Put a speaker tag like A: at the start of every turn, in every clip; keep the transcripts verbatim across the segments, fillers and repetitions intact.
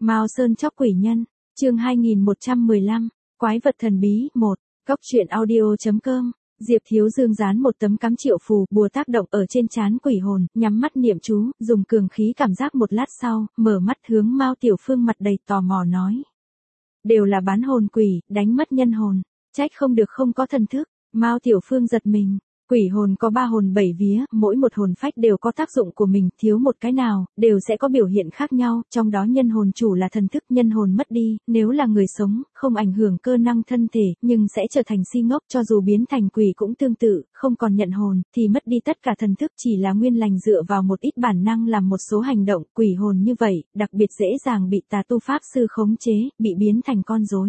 A: Mao Sơn chóc quỷ nhân, chương hai nghìn một trăm mười lăm, quái vật thần bí, một, Cốc truyện audio chấm com. Diệp Thiếu Dương dán một tấm cắm triệu phù, bùa tác động ở trên trán quỷ hồn, nhắm mắt niệm chú, dùng cường khí cảm giác một lát sau, mở mắt hướng Mao Tiểu Phương mặt đầy tò mò nói. Đều là bán hồn quỷ, đánh mất nhân hồn, trách không được không có thần thức. Mao Tiểu Phương giật mình. Quỷ hồn có ba hồn bảy vía, mỗi một hồn phách đều có tác dụng của mình, thiếu một cái nào, đều sẽ có biểu hiện khác nhau, trong đó nhân hồn chủ là thần thức, nhân hồn mất đi, nếu là người sống, không ảnh hưởng cơ năng thân thể, nhưng sẽ trở thành si ngốc, cho dù biến thành quỷ cũng tương tự, không còn nhận hồn, thì mất đi tất cả thần thức, chỉ là nguyên lành dựa vào một ít bản năng làm một số hành động, quỷ hồn như vậy, đặc biệt dễ dàng bị tà tu pháp sư khống chế, bị biến thành con rối.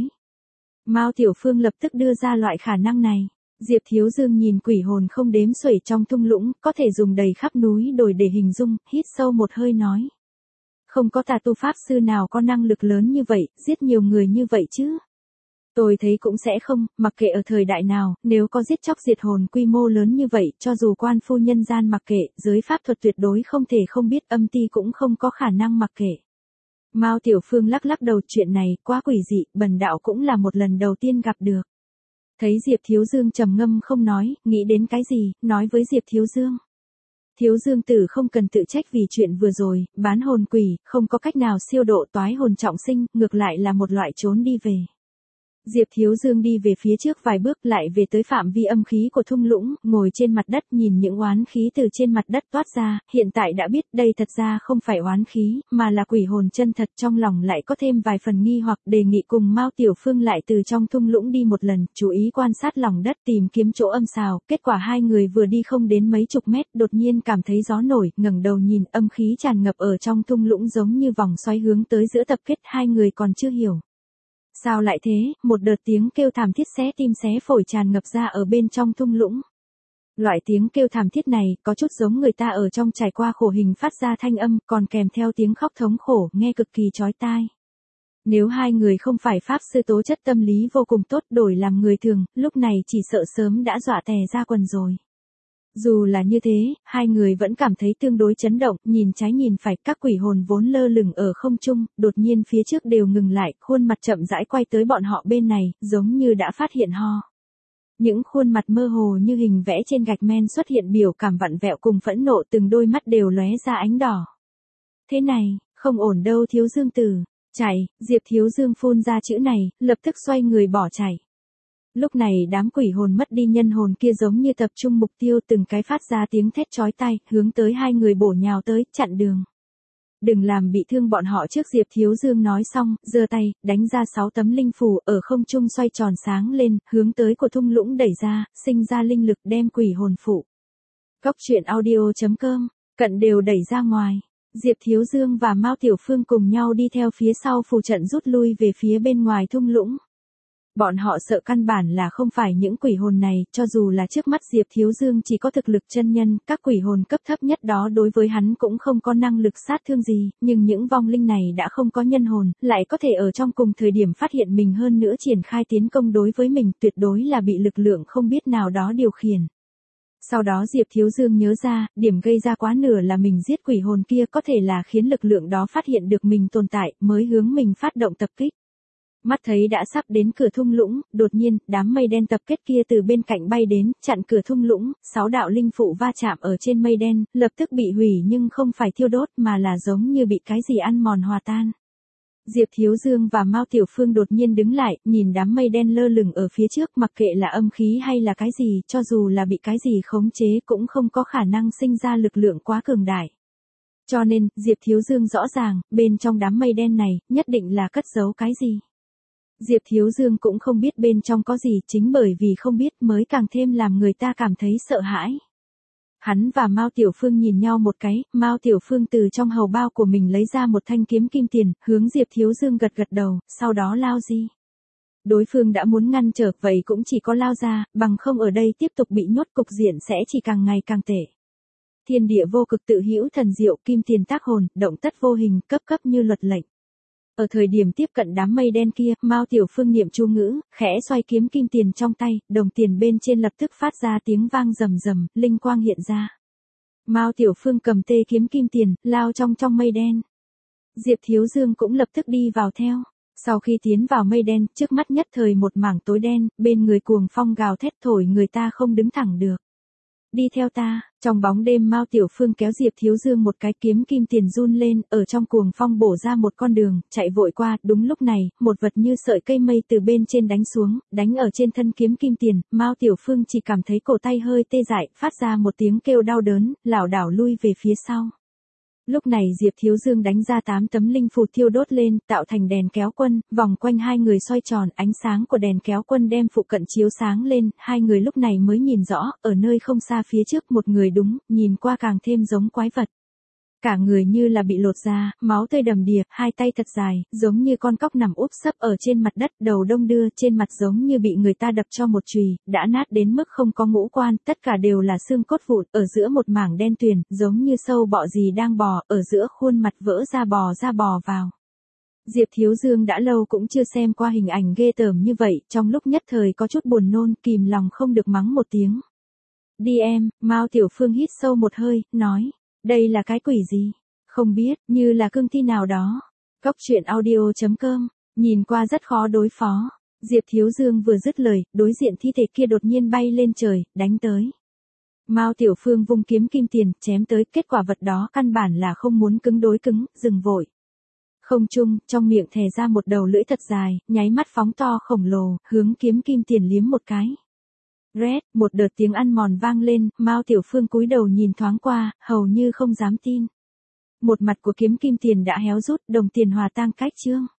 A: Mao Tiểu Phương lập tức đưa ra loại khả năng này. Diệp Thiếu Dương nhìn quỷ hồn không đếm xuể trong thung lũng, có thể dùng đầy khắp núi đồi để hình dung, hít sâu một hơi nói. Không có tà tu pháp sư nào có năng lực lớn như vậy, giết nhiều người như vậy chứ. Tôi thấy cũng sẽ không, mặc kệ ở thời đại nào, nếu có giết chóc diệt hồn quy mô lớn như vậy, cho dù quan phu nhân gian mặc kệ, giới pháp thuật tuyệt đối không thể không biết, âm ti cũng không có khả năng mặc kệ. Mao Tiểu Phương lắc lắc đầu, chuyện này quá quỷ dị, bần đạo cũng là một lần đầu tiên gặp được. Thấy Diệp Thiếu Dương trầm ngâm không nói, nghĩ đến cái gì, nói với Diệp Thiếu Dương. Thiếu Dương tử không cần tự trách vì chuyện vừa rồi, bán hồn quỷ, không có cách nào siêu độ toái hồn trọng sinh, ngược lại là một loại trốn đi về. Diệp Thiếu Dương đi về phía trước vài bước lại về tới phạm vi âm khí của thung lũng, ngồi trên mặt đất nhìn những oán khí từ trên mặt đất toát ra, hiện tại đã biết đây thật ra không phải oán khí, mà là quỷ hồn chân thật, trong lòng lại có thêm vài phần nghi hoặc, đề nghị cùng Mao Tiểu Phương lại từ trong thung lũng đi một lần, chú ý quan sát lòng đất tìm kiếm chỗ âm xào, kết quả hai người vừa đi không đến mấy chục mét, đột nhiên cảm thấy gió nổi, ngẩng đầu nhìn, âm khí tràn ngập ở trong thung lũng giống như vòng xoáy hướng tới giữa tập kết, hai người còn chưa hiểu. Sao lại thế, một đợt tiếng kêu thảm thiết xé tim xé phổi tràn ngập ra ở bên trong thung lũng. Loại tiếng kêu thảm thiết này, có chút giống người ta ở trong trải qua khổ hình phát ra thanh âm, còn kèm theo tiếng khóc thống khổ, nghe cực kỳ chói tai. Nếu hai người không phải pháp sư tố chất tâm lý vô cùng tốt đổi làm người thường, lúc này chỉ sợ sớm đã dọa tè ra quần rồi. Dù là như thế, hai người vẫn cảm thấy tương đối chấn động, nhìn trái nhìn phải, các quỷ hồn vốn lơ lửng ở không trung, đột nhiên phía trước đều ngừng lại, khuôn mặt chậm rãi quay tới bọn họ bên này, giống như đã phát hiện ho. Những khuôn mặt mơ hồ như hình vẽ trên gạch men xuất hiện biểu cảm vặn vẹo cùng phẫn nộ, từng đôi mắt đều lóe ra ánh đỏ. Thế này, không ổn đâu Thiếu Dương tử, chạy, Diệp Thiếu Dương phun ra chữ này, lập tức xoay người bỏ chạy. Lúc này đám quỷ hồn mất đi nhân hồn kia giống như tập trung mục tiêu, từng cái phát ra tiếng thét chói tai, hướng tới hai người bổ nhào tới, chặn đường. Đừng làm bị thương bọn họ trước. Diệp Thiếu Dương nói xong, giơ tay, đánh ra sáu tấm linh phù, ở không trung xoay tròn sáng lên, hướng tới của thung lũng đẩy ra, sinh ra linh lực đem quỷ hồn phụ. Cốc truyện audio chấm com, cận đều đẩy ra ngoài. Diệp Thiếu Dương và Mao Tiểu Phương cùng nhau đi theo phía sau phù trận rút lui về phía bên ngoài thung lũng. Bọn họ sợ căn bản là không phải những quỷ hồn này, cho dù là trước mắt Diệp Thiếu Dương chỉ có thực lực chân nhân, các quỷ hồn cấp thấp nhất đó đối với hắn cũng không có năng lực sát thương gì, nhưng những vong linh này đã không có nhân hồn, lại có thể ở trong cùng thời điểm phát hiện mình hơn nữa triển khai tiến công đối với mình, tuyệt đối là bị lực lượng không biết nào đó điều khiển. Sau đó Diệp Thiếu Dương nhớ ra, điểm gây ra quá nửa là mình giết quỷ hồn kia, có thể là khiến lực lượng đó phát hiện được mình tồn tại, mới hướng mình phát động tập kích. Mắt thấy đã sắp đến cửa thung lũng, đột nhiên, đám mây đen tập kết kia từ bên cạnh bay đến, chặn cửa thung lũng, sáu đạo linh phụ va chạm ở trên mây đen, lập tức bị hủy nhưng không phải thiêu đốt mà là giống như bị cái gì ăn mòn hòa tan. Diệp Thiếu Dương và Mao Tiểu Phương đột nhiên đứng lại, nhìn đám mây đen lơ lửng ở phía trước, mặc kệ là âm khí hay là cái gì, cho dù là bị cái gì khống chế cũng không có khả năng sinh ra lực lượng quá cường đại. Cho nên, Diệp Thiếu Dương rõ ràng, bên trong đám mây đen này, nhất định là cất giấu cái gì. Diệp Thiếu Dương cũng không biết bên trong có gì, chính bởi vì không biết mới càng thêm làm người ta cảm thấy sợ hãi. Hắn và Mao Tiểu Phương nhìn nhau một cái, Mao Tiểu Phương từ trong hầu bao của mình lấy ra một thanh kiếm kim tiền, hướng Diệp Thiếu Dương gật gật đầu, sau đó lao đi. Đối phương đã muốn ngăn trở, vậy cũng chỉ có lao ra, bằng không ở đây tiếp tục bị nhốt cục diện sẽ chỉ càng ngày càng tệ. Thiên địa vô cực tự hữu thần diệu, kim tiền tác hồn, động tất vô hình, cấp cấp như luật lệnh. Ở thời điểm tiếp cận đám mây đen kia, Mao Tiểu Phương niệm chú ngữ, khẽ xoay kiếm kim tiền trong tay, đồng tiền bên trên lập tức phát ra tiếng vang rầm rầm, linh quang hiện ra. Mao Tiểu Phương cầm tê kiếm kim tiền, lao trong trong mây đen. Diệp Thiếu Dương cũng lập tức đi vào theo. Sau khi tiến vào mây đen, trước mắt nhất thời một mảng tối đen, bên người cuồng phong gào thét thổi người ta không đứng thẳng được. Đi theo ta, trong bóng đêm Mao Tiểu Phương kéo Diệp Thiếu Dương một cái, kiếm kim tiền run lên, ở trong cuồng phong bổ ra một con đường, chạy vội qua. Đúng lúc này, một vật như sợi cây mây từ bên trên đánh xuống, đánh ở trên thân kiếm kim tiền. Mao Tiểu Phương chỉ cảm thấy cổ tay hơi tê dại, phát ra một tiếng kêu đau đớn, lảo đảo lui về phía sau. Lúc này Diệp Thiếu Dương đánh ra tám tấm linh phù thiêu đốt lên, tạo thành đèn kéo quân, vòng quanh hai người xoay tròn, ánh sáng của đèn kéo quân đem phụ cận chiếu sáng lên, hai người lúc này mới nhìn rõ, ở nơi không xa phía trước một người đúng, nhìn qua càng thêm giống quái vật. Cả người như là bị lột ra, máu tươi đầm đìa, hai tay thật dài, giống như con cóc nằm úp sấp ở trên mặt đất, đầu đông đưa, trên mặt giống như bị người ta đập cho một chùy, đã nát đến mức không có ngũ quan, tất cả đều là xương cốt vụn, ở giữa một mảng đen tuyền, giống như sâu bọ gì đang bò, ở giữa khuôn mặt vỡ ra bò ra bò vào. Diệp Thiếu Dương đã lâu cũng chưa xem qua hình ảnh ghê tởm như vậy, trong lúc nhất thời có chút buồn nôn, kìm lòng không được mắng một tiếng. Đi em, Mao Tiểu Phương hít sâu một hơi, nói. Đây là cái quỷ gì? Không biết, như là cương thi nào đó. Cóc truyện audio chấm com, nhìn qua rất khó đối phó. Diệp Thiếu Dương vừa dứt lời, đối diện thi thể kia đột nhiên bay lên trời, đánh tới. Mao Tiểu Phương vung kiếm kim tiền, chém tới, kết quả vật đó căn bản là không muốn cứng đối cứng, dừng vội. Không trung, trong miệng thè ra một đầu lưỡi thật dài, nháy mắt phóng to khổng lồ, hướng kiếm kim tiền liếm một cái. Rét, một đợt tiếng ăn mòn vang lên, Mao Tiểu Phương cúi đầu nhìn thoáng qua, hầu như không dám tin. Một mặt của kiếm kim tiền đã héo rút, đồng tiền hòa tan cách chương.